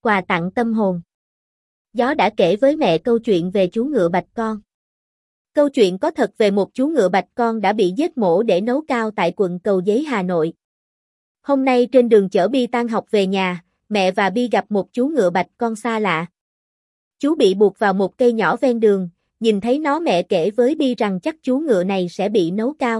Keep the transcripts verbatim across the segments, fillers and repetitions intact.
Quà tặng tâm hồn. Gió đã kể với mẹ câu chuyện về chú ngựa bạch con. Câu chuyện có thật về một chú ngựa bạch con đã bị giết mổ để nấu cao tại quận Cầu Giấy, Hà Nội. Hôm nay trên đường chở Bi tan học về nhà, mẹ và Bi gặp một chú ngựa bạch con xa lạ. Chú bị buộc vào một cây nhỏ ven đường, nhìn thấy nó mẹ kể với Bi rằng chắc chú ngựa này sẽ bị nấu cao.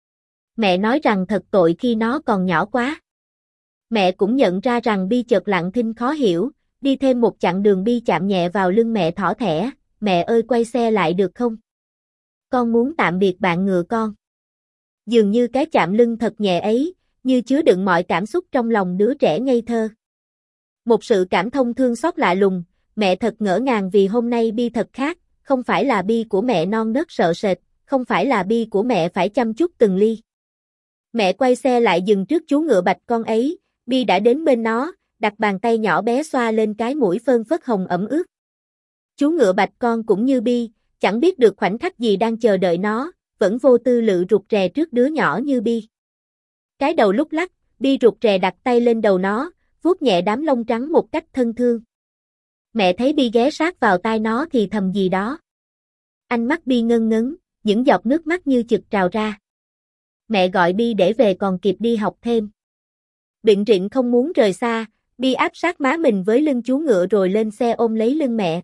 Mẹ nói rằng thật tội khi nó còn nhỏ quá. Mẹ cũng nhận ra rằng Bi chợt lặng thinh khó hiểu, đi thêm một chặng đường Bi chạm nhẹ vào lưng mẹ thỏ thẻ, mẹ ơi quay xe lại được không? Con muốn tạm biệt bạn ngựa con. Dường như cái chạm lưng thật nhẹ ấy, như chứa đựng mọi cảm xúc trong lòng đứa trẻ ngây thơ. Một sự cảm thông thương xót lạ lùng, mẹ thật ngỡ ngàng vì hôm nay Bi thật khác, không phải là Bi của mẹ non nớt sợ sệt, không phải là Bi của mẹ phải chăm chút từng ly. Mẹ quay xe lại dừng trước chú ngựa bạch con ấy, Bi đã đến bên nó, đặt bàn tay nhỏ bé xoa lên cái mũi phơn phớt hồng ẩm ướt. Chú ngựa bạch con cũng như Bi, chẳng biết được khoảnh khắc gì đang chờ đợi nó, vẫn vô tư lự rụt rè trước đứa nhỏ như Bi. Cái đầu lúc lắc, Bi rụt rè đặt tay lên đầu nó, vuốt nhẹ đám lông trắng một cách thân thương. Mẹ thấy Bi ghé sát vào tai nó thì thầm gì đó. Ánh mắt Bi ngân ngấn, những giọt nước mắt như chực trào ra. Mẹ gọi Bi để về còn kịp đi học thêm. Biện rịn không muốn rời xa, Bi áp sát má mình với lưng chú ngựa rồi lên xe ôm lấy lưng mẹ.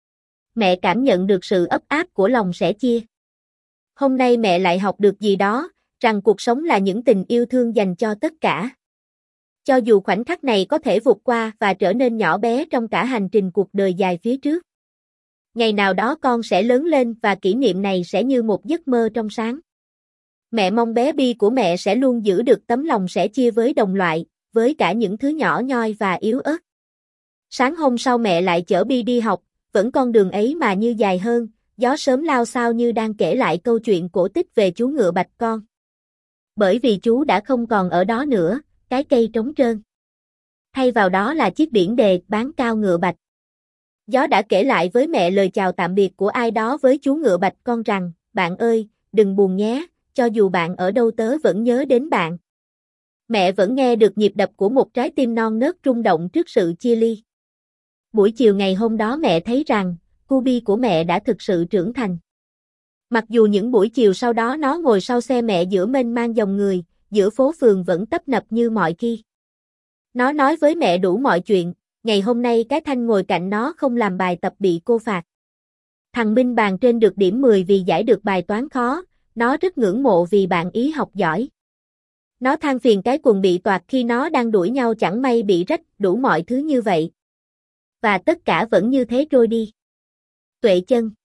Mẹ cảm nhận được sự ấp áp của lòng sẻ chia. Hôm nay mẹ lại học được gì đó, rằng cuộc sống là những tình yêu thương dành cho tất cả. Cho dù khoảnh khắc này có thể vụt qua và trở nên nhỏ bé trong cả hành trình cuộc đời dài phía trước. Ngày nào đó con sẽ lớn lên và kỷ niệm này sẽ như một giấc mơ trong sáng. Mẹ mong bé Bi của mẹ sẽ luôn giữ được tấm lòng sẻ chia với đồng loại, với cả những thứ nhỏ nhoi và yếu ớt. Sáng hôm sau mẹ lại chở Bi đi học, vẫn con đường ấy mà như dài hơn, gió sớm lao xao như đang kể lại câu chuyện cổ tích về chú ngựa bạch con. Bởi vì chú đã không còn ở đó nữa, cái cây trống trơn. Thay vào đó là chiếc biển đề bán cao ngựa bạch. Gió đã kể lại với mẹ lời chào tạm biệt của ai đó với chú ngựa bạch con rằng, bạn ơi, đừng buồn nhé, cho dù bạn ở đâu tớ vẫn nhớ đến bạn. Mẹ vẫn nghe được nhịp đập của một trái tim non nớt rung động trước sự chia ly. Buổi chiều ngày hôm đó mẹ thấy rằng, cô Bi của mẹ đã thực sự trưởng thành. Mặc dù những buổi chiều sau đó nó ngồi sau xe mẹ giữa mênh mang dòng người, giữa phố phường vẫn tấp nập như mọi khi. Nó nói với mẹ đủ mọi chuyện, ngày hôm nay cái Thanh ngồi cạnh nó không làm bài tập bị cô phạt. Thằng Minh bàn trên được điểm mười vì giải được bài toán khó, nó rất ngưỡng mộ vì bạn ý học giỏi. Nó than phiền cái quần bị toạc khi nó đang đuổi nhau chẳng may bị rách, đủ mọi thứ như vậy. Và tất cả vẫn như thế trôi đi. Tuệ Chân.